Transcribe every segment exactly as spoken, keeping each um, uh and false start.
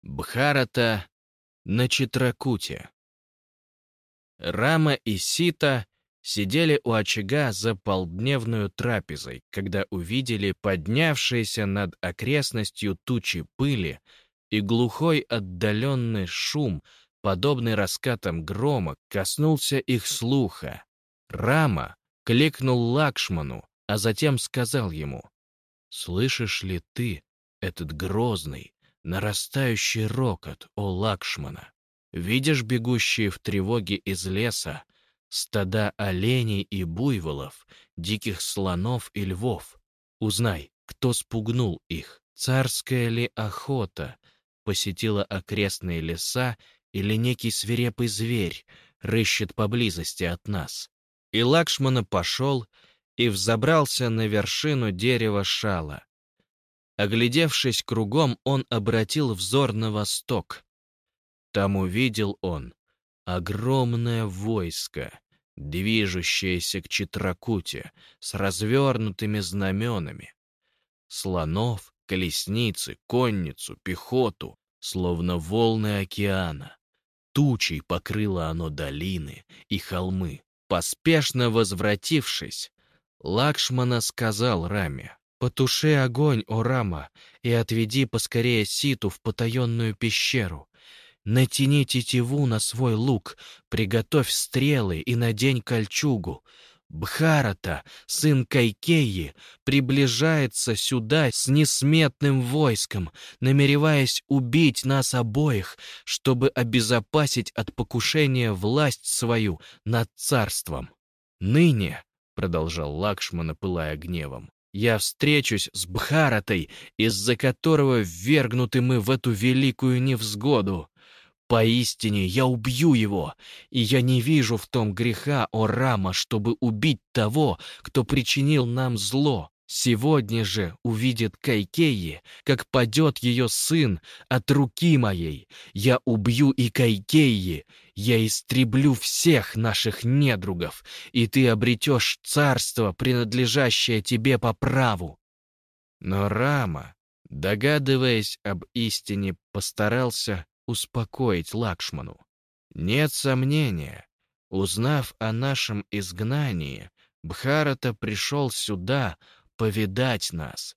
Бхарата на Читракуте. Рама и Сита сидели у очага за полдневную трапезой, когда увидели поднявшиеся над окрестностью тучи пыли и глухой отдаленный шум, подобный раскатам грома, коснулся их слуха. Рама кликнул Лакшману, а затем сказал ему: «Слышишь ли ты этот грозный, нарастающий рокот, о Лакшмана? Видишь бегущие в тревоге из леса стада оленей и буйволов, диких слонов и львов? Узнай, кто спугнул их. Царская ли охота посетила окрестные леса, или некий свирепый зверь рыщет поблизости от нас?» И Лакшмана пошел и взобрался на вершину дерева шала. Оглядевшись кругом, он обратил взор на восток. Там увидел он огромное войско, движущееся к Читракуте с развернутыми знаменами. Слонов, колесницы, конницу, пехоту, словно волны океана. Тучей покрыло оно долины и холмы. Поспешно возвратившись, Лакшмана сказал Раме: «Потуши огонь, о Рама, и отведи поскорее Ситу в потаенную пещеру. Натяни тетиву на свой лук, приготовь стрелы и надень кольчугу. Бхарата, сын Кайкеи, приближается сюда с несметным войском, намереваясь убить нас обоих, чтобы обезопасить от покушения власть свою над царством. Ныне, — продолжал Лакшмана, пылая гневом, — я встречусь с Бхаратой, из-за которого ввергнуты мы в эту великую невзгоду. Поистине я убью его, и я не вижу в том греха, о Рама, чтобы убить того, кто причинил нам зло. Сегодня же увидит Кайкеи, как падет ее сын от руки моей. Я убью и Кайкеи, я истреблю всех наших недругов, и ты обретешь царство, принадлежащее тебе по праву». Но Рама, догадываясь об истине, постарался успокоить Лакшману. Нет сомнения, узнав о нашем изгнании, Бхарата пришел сюда повидать нас.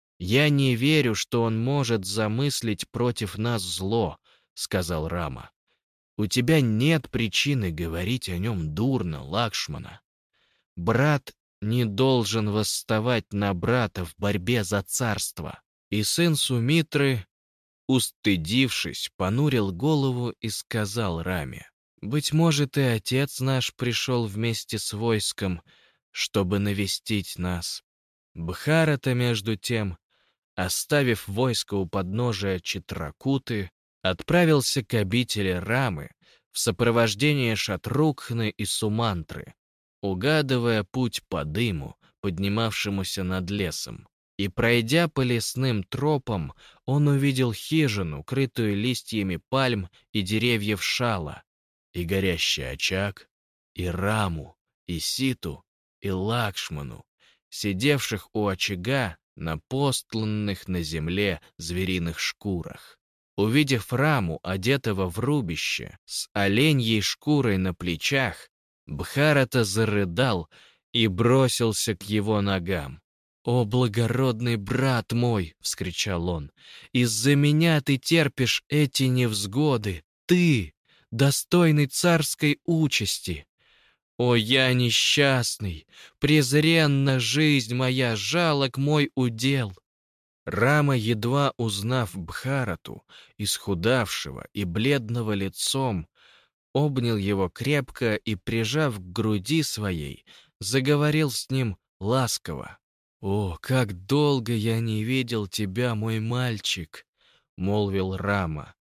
Я не верю, что он может замыслить против нас зло, — сказал Рама. У тебя нет причины говорить о нем дурно, Лакшмана. Брат не должен восставать на брата в борьбе за царство. И сын Сумитры, устыдившись, понурил голову и сказал Раме: «Быть может, и отец наш пришел вместе с войском, чтобы навестить нас». Бхарата, между тем, оставив войско у подножия Читракуты, отправился к обители Рамы в сопровождении Шатрукхны и Сумантры, угадывая путь по дыму, поднимавшемуся над лесом. И, пройдя по лесным тропам, он увидел хижину, крытую листьями пальм и деревьев шала, и горящий очаг, и Раму, и Ситу, и Лакшману, сидевших у очага на постланных на земле звериных шкурах. Увидев Раму, одетого в рубище, с оленьей шкурой на плечах, Бхарата зарыдал и бросился к его ногам. «О, благородный брат мой!» — вскричал он. «Из-за меня ты терпишь эти невзгоды! Ты, достойный царской участи! О, я несчастный! Презренна жизнь моя, жалок мой удел!» Рама, едва узнав Бхарату, исхудавшего и бледного лицом, обнял его крепко и, прижав к груди своей, заговорил с ним ласково. «О, как долго я не видел тебя, мой мальчик!» — молвил Рама.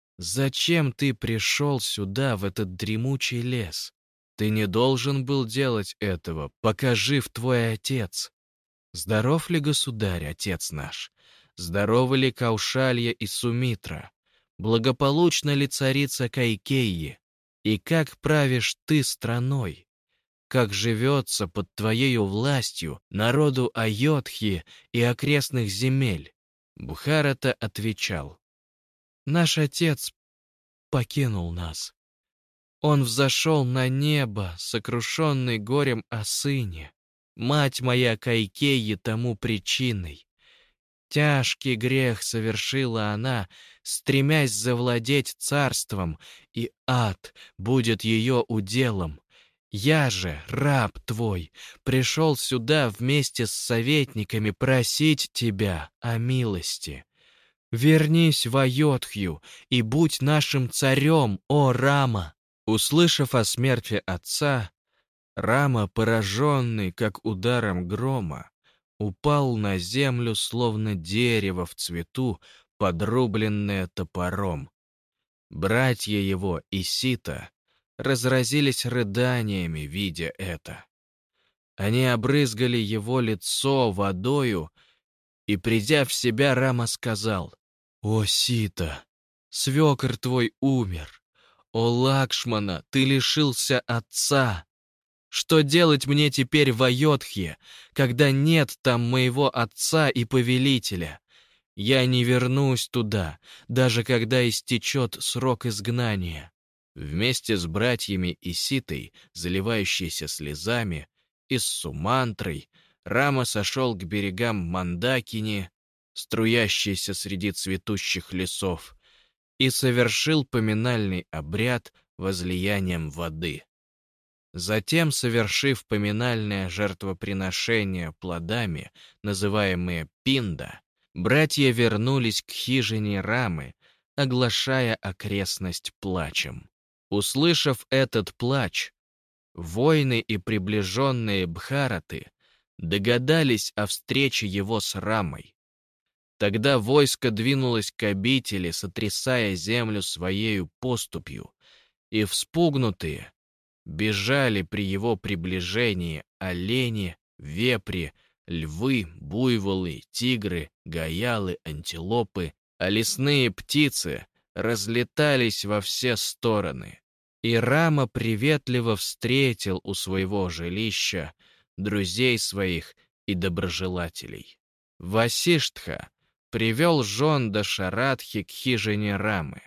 «Зачем ты пришел сюда, в этот дремучий лес? Ты не должен был делать этого, пока жив твой отец. Здоров ли государь, отец наш? Здоровы ли Каушалья и Сумитра? Благополучна ли царица Кайкеи? И как правишь ты страной? Как живется под твоею властью народу Айодхи и окрестных земель?» Бхарата отвечал: Наш отец покинул нас. Он взошел на небо, сокрушенный горем о сыне. Мать моя Кайкеи тому причиной. Тяжкий грех совершила она, стремясь завладеть царством, и ад будет ее уделом. Я же, раб твой, пришел сюда вместе с советниками просить тебя о милости. Вернись в Айодхью и будь нашим царем, о Рама!» Услышав о смерти отца, Рама, пораженный, как ударом грома, упал на землю, словно дерево в цвету, подрубленное топором. Братья его и Сита разразились рыданиями, видя это. Они обрызгали его лицо водою, и, придя в себя, Рама сказал: «О, Сита, свекор твой умер! О, Лакшмана, ты лишился отца! Что делать мне теперь в Айодхье, когда нет там моего отца и повелителя? Я не вернусь туда, даже когда истечет срок изгнания». Вместе с братьями и Ситой, заливающейся слезами, и с Сумантрой, Рама сошел к берегам Мандакини, струящейся среди цветущих лесов, и совершил поминальный обряд возлиянием воды. Затем, совершив поминальное жертвоприношение плодами, называемые пинда, братья вернулись к хижине Рамы, оглашая окрестность плачем. Услышав этот плач, воины и приближенные Бхараты догадались о встрече его с Рамой. Тогда войско двинулось к обители, сотрясая землю своею поступью, и вспугнутые бежали при его приближении олени, вепри, львы, буйволы, тигры, гаялы, антилопы, а лесные птицы разлетались во все стороны. И Рама приветливо встретил у своего жилища друзей своих и доброжелателей. Васиштха привел жен Дашаратхи к хижине Рамы.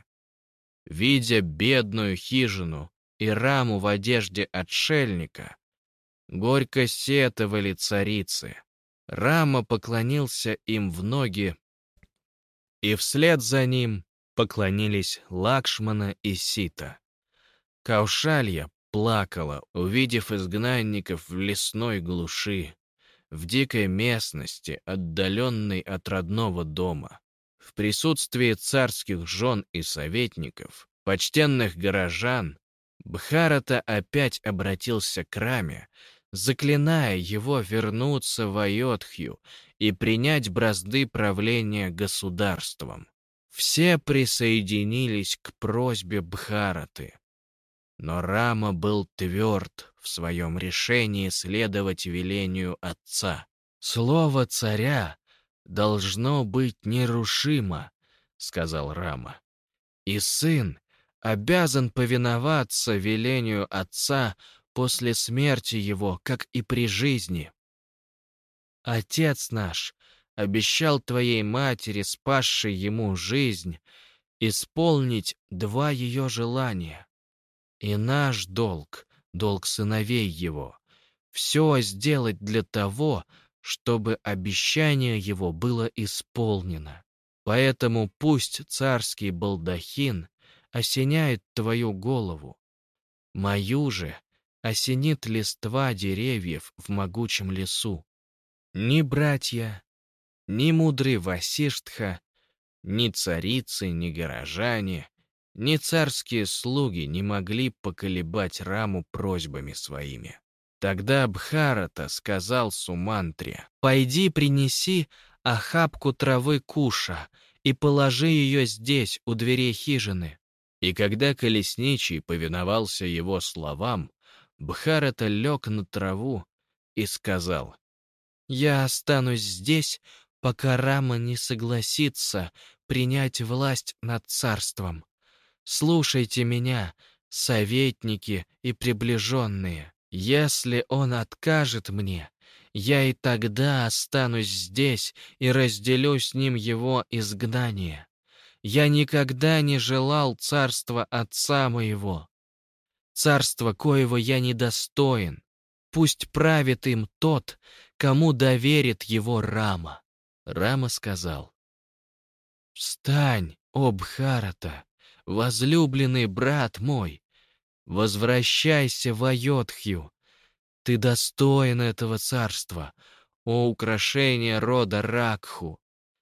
Видя бедную хижину и Раму в одежде отшельника, горько сетовали царицы. Рама поклонился им в ноги, и вслед за ним поклонились Лакшмана и Сита. Каушалья плакала, увидев изгнанников в лесной глуши, в дикой местности, отдаленной от родного дома. В присутствии царских жен и советников, почтенных горожан, Бхарата опять обратился к Раме, заклиная его вернуться в Айодхью и принять бразды правления государством. Все присоединились к просьбе Бхараты. Но Рама был тверд в своем решении следовать велению отца. «Слово царя должно быть нерушимо», — сказал Рама. «И сын обязан повиноваться велению отца после смерти его, как и при жизни. Отец наш обещал твоей матери, спасшей ему жизнь, исполнить два ее желания. И наш долг, долг сыновей его, все сделать для того, чтобы обещание его было исполнено. Поэтому пусть царский балдахин осеняет твою голову, мою же осенит листва деревьев в могучем лесу. Ни братья, ни мудрый Васиштха, ни царицы, ни горожане, ни царские слуги не могли поколебать Раму просьбами своими. Тогда Бхарата сказал Сумантре: «Пойди принеси охапку травы куша и положи ее здесь, у дверей хижины». И когда колесничий повиновался его словам, Бхарата лег на траву и сказал: «Я останусь здесь, пока Рама не согласится принять власть над царством. Слушайте меня, советники и приближенные. Если он откажет мне, я и тогда останусь здесь и разделю с ним его изгнание. Я никогда не желал царства отца моего, царства, коего я недостоин. Пусть правит им тот, кому доверит его Рама». Рама сказал: «Встань, о Бхарата, возлюбленный брат мой, возвращайся в Айодхью. Ты достоин этого царства, о украшение рода Ракху.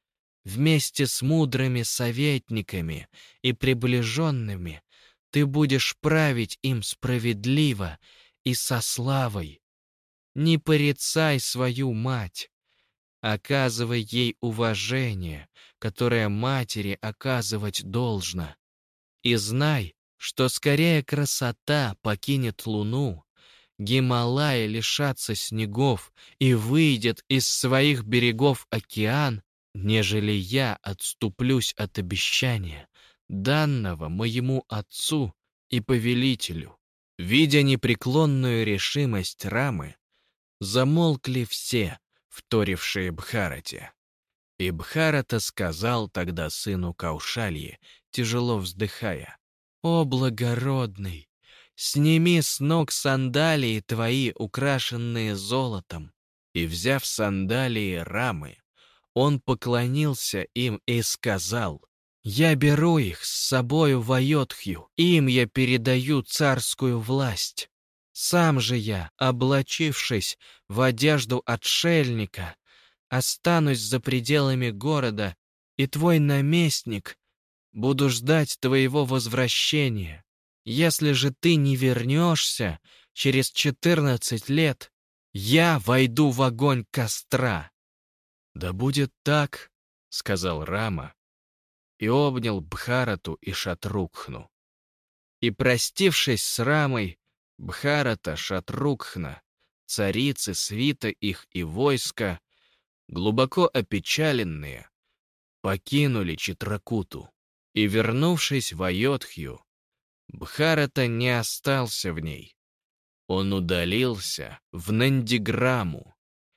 Вместе с мудрыми советниками и приближенными ты будешь править им справедливо и со славой. Не порицай свою мать, оказывай ей уважение, которое матери оказывать должно. И знай, что скорее красота покинет луну, Гималаи лишатся снегов и выйдет из своих берегов океан, нежели я отступлюсь от обещания, данного моему отцу и повелителю». Видя непреклонную решимость Рамы, замолкли все, вторившие Бхарате. И Бхарата сказал тогда сыну Каушальи, тяжело вздыхая: «О благородный, сними с ног сандалии твои, украшенные золотом». И, взяв сандалии Рамы, он поклонился им и сказал: «Я беру их с собою в Айодхью, им я передаю царскую власть. Сам же я, облачившись в одежду отшельника, останусь за пределами города, и твой наместник буду ждать твоего возвращения. Если же ты не вернешься через четырнадцать лет, я войду в огонь костра». «Да будет так», — сказал Рама, и обнял Бхарату и Шатрукхну. И, простившись с Рамой, Бхарата, Шатрукхна, царицы, свита их и войска, глубоко опечаленные, покинули Читракуту. И, вернувшись в Айодхью, Бхарата не остался в ней. Он удалился в Нандиграму,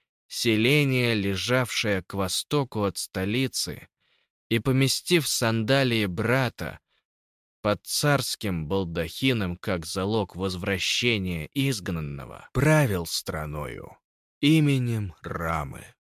селение, лежавшее к востоку от столицы, и, поместив сандалии брата под царским балдахином как залог возвращения изгнанного, правил страною именем Рамы.